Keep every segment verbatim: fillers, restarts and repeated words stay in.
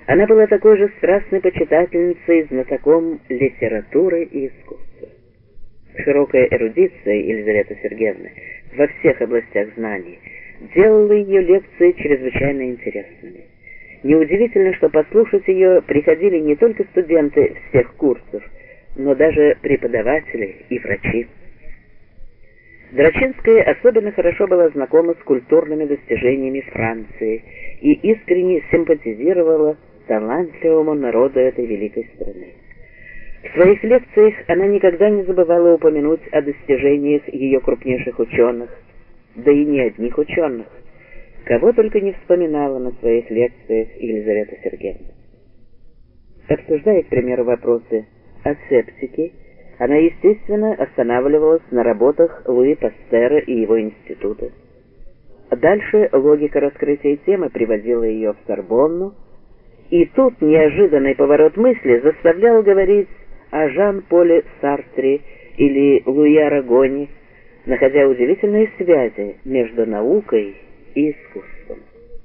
Она была такой же страстной почитательницей и знатоком литературы и искусства. Широкая эрудиция Елизаветы Сергеевны во всех областях знаний делала ее лекции чрезвычайно интересными. Неудивительно, что послушать ее приходили не только студенты всех курсов, но даже преподаватели и врачи. Драчинская особенно хорошо была знакома с культурными достижениями Франции и искренне симпатизировала талантливому народу этой великой страны. В своих лекциях она никогда не забывала упомянуть о достижениях ее крупнейших ученых, да и не одних ученых, кого только не вспоминала на своих лекциях Елизавета Сергеевна. Обсуждая, к примеру, вопросы о септике, она, естественно, останавливалась на работах Луи Пастера и его института. Дальше логика раскрытия темы приводила ее в Сорбонну, и тут неожиданный поворот мысли заставлял говорить о Жан-Поле Сартре или Луи Арагоне, находя удивительные связи между наукой и искусством.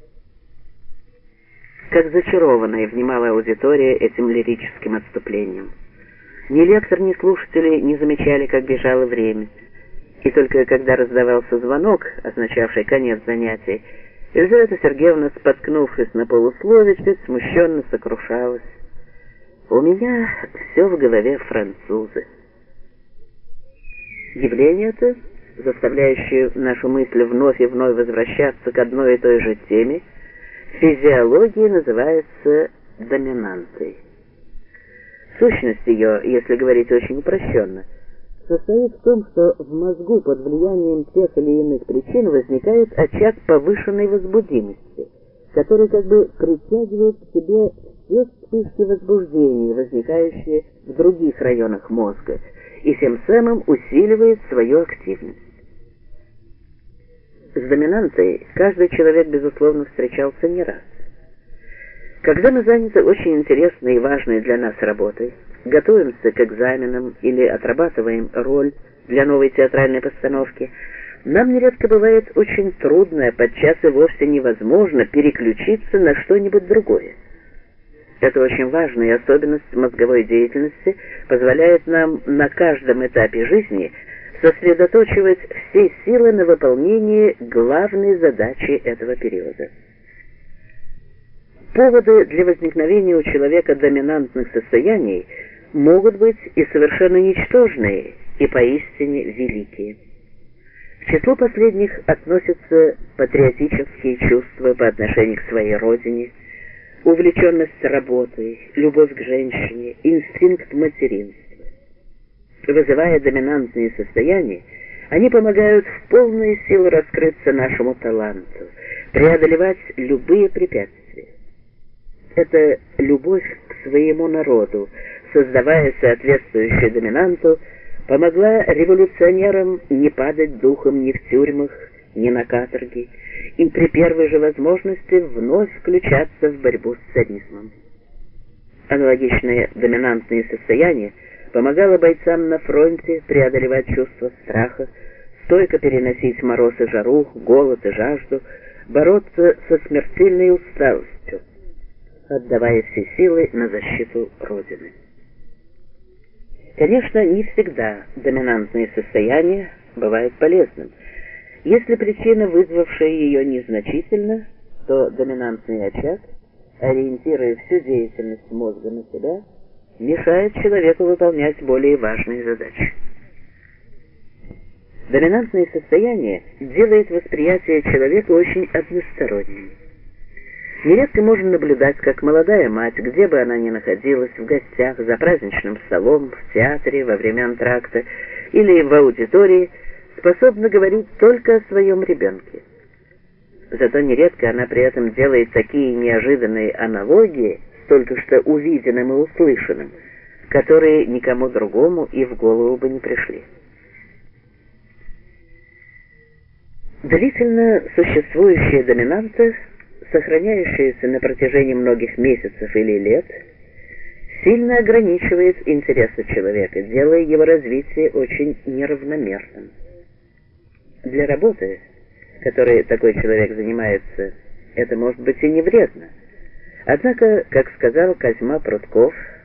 Как зачарованная внимала аудитория этим лирическим отступлением. Ни лектор, ни слушатели не замечали, как бежало время, и только когда раздавался звонок, означавший конец занятий, Елизавета Сергеевна, споткнувшись на полуслове, чуть смущенно сокрушалась: «У меня все в голове французы». Явление это, заставляющее нашу мысль вновь и вновь возвращаться к одной и той же теме, в физиологии называется доминантой. Сущность ее, если говорить очень упрощенно, состоит в том, что в мозгу под влиянием тех или иных причин возникает очаг повышенной возбудимости, который как бы притягивает к себе все вспышки возбуждения, возникающие в других районах мозга, и тем самым усиливает свою активность. С доминантой каждый человек, безусловно, встречался не раз. Когда мы заняты очень интересной и важной для нас работой, готовимся к экзаменам или отрабатываем роль для новой театральной постановки, нам нередко бывает очень трудно, а подчас и вовсе невозможно переключиться на что-нибудь другое. Эта очень важная особенность мозговой деятельности позволяет нам на каждом этапе жизни сосредоточивать все силы на выполнении главной задачи этого периода. Поводы для возникновения у человека доминантных состояний могут быть и совершенно ничтожные, и поистине великие. К числу последних относятся патриотические чувства по отношению к своей родине, увлеченность работой, любовь к женщине, инстинкт материнства. Вызывая доминантные состояния, они помогают в полную силу раскрыться нашему таланту, преодолевать любые препятствия. Это любовь к своему народу, создавая соответствующую доминанту, помогла революционерам не падать духом ни в тюрьмах, ни на каторге, и при первой же возможности вновь включаться в борьбу с царизмом. Аналогичное доминантное состояние помогало бойцам на фронте преодолевать чувство страха, стойко переносить мороз и жару, голод и жажду, бороться со смертельной усталостью, отдавая все силы на защиту Родины. Конечно, не всегда доминантное состояние бывает полезным. Если причина, вызвавшая ее, незначительна, то доминантный очаг, ориентируя всю деятельность мозга на себя, мешает человеку выполнять более важные задачи. Доминантное состояние делает восприятие человека очень односторонним. Нередко можно наблюдать, как молодая мать, где бы она ни находилась, в гостях, за праздничным столом, в театре, во время антракта или в аудитории, способна говорить только о своем ребенке. Зато нередко она при этом делает такие неожиданные аналогии с только что увиденным и услышанным, которые никому другому и в голову бы не пришли. Длительно существующая доминанта, сохраняющаяся на протяжении многих месяцев или лет, сильно ограничивает интересы человека, делая его развитие очень неравномерным. Для работы, которой такой человек занимается, это может быть и не вредно, Однако, как сказал Козьма Прутков,